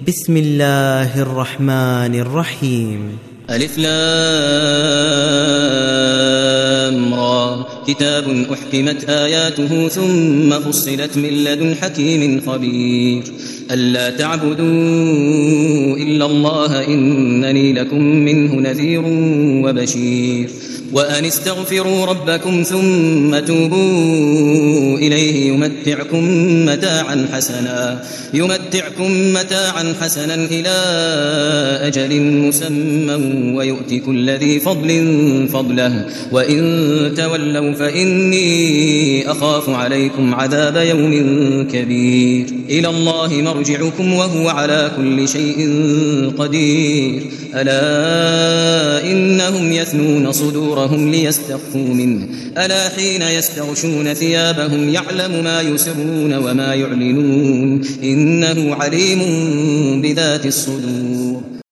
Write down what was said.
بسم الله الرحمن الرحيم. ألف لام را كتاب أحكمت آياته ثم فصلت من لدن حكيم خبير ألا تعبدوا إلا الله إنني لكم منه نذير وبشير وأن استغفروا ربكم ثم توبوا إليه يمتعكم متاعا حسنا إلى أجل مسمى ويؤتي كل ذي فضل فضله وإن تولوا فإني أخاف عليكم عذاب يوم كبير إلى الله مرجعكم وهو على كل شيء قدير ألا إنهم يثنون صدورهم ليستخفوا منه ألا حين يستغشون ثيابهم يعلم ما يسرون وما يعلنون إنه عليم بذات الصدور.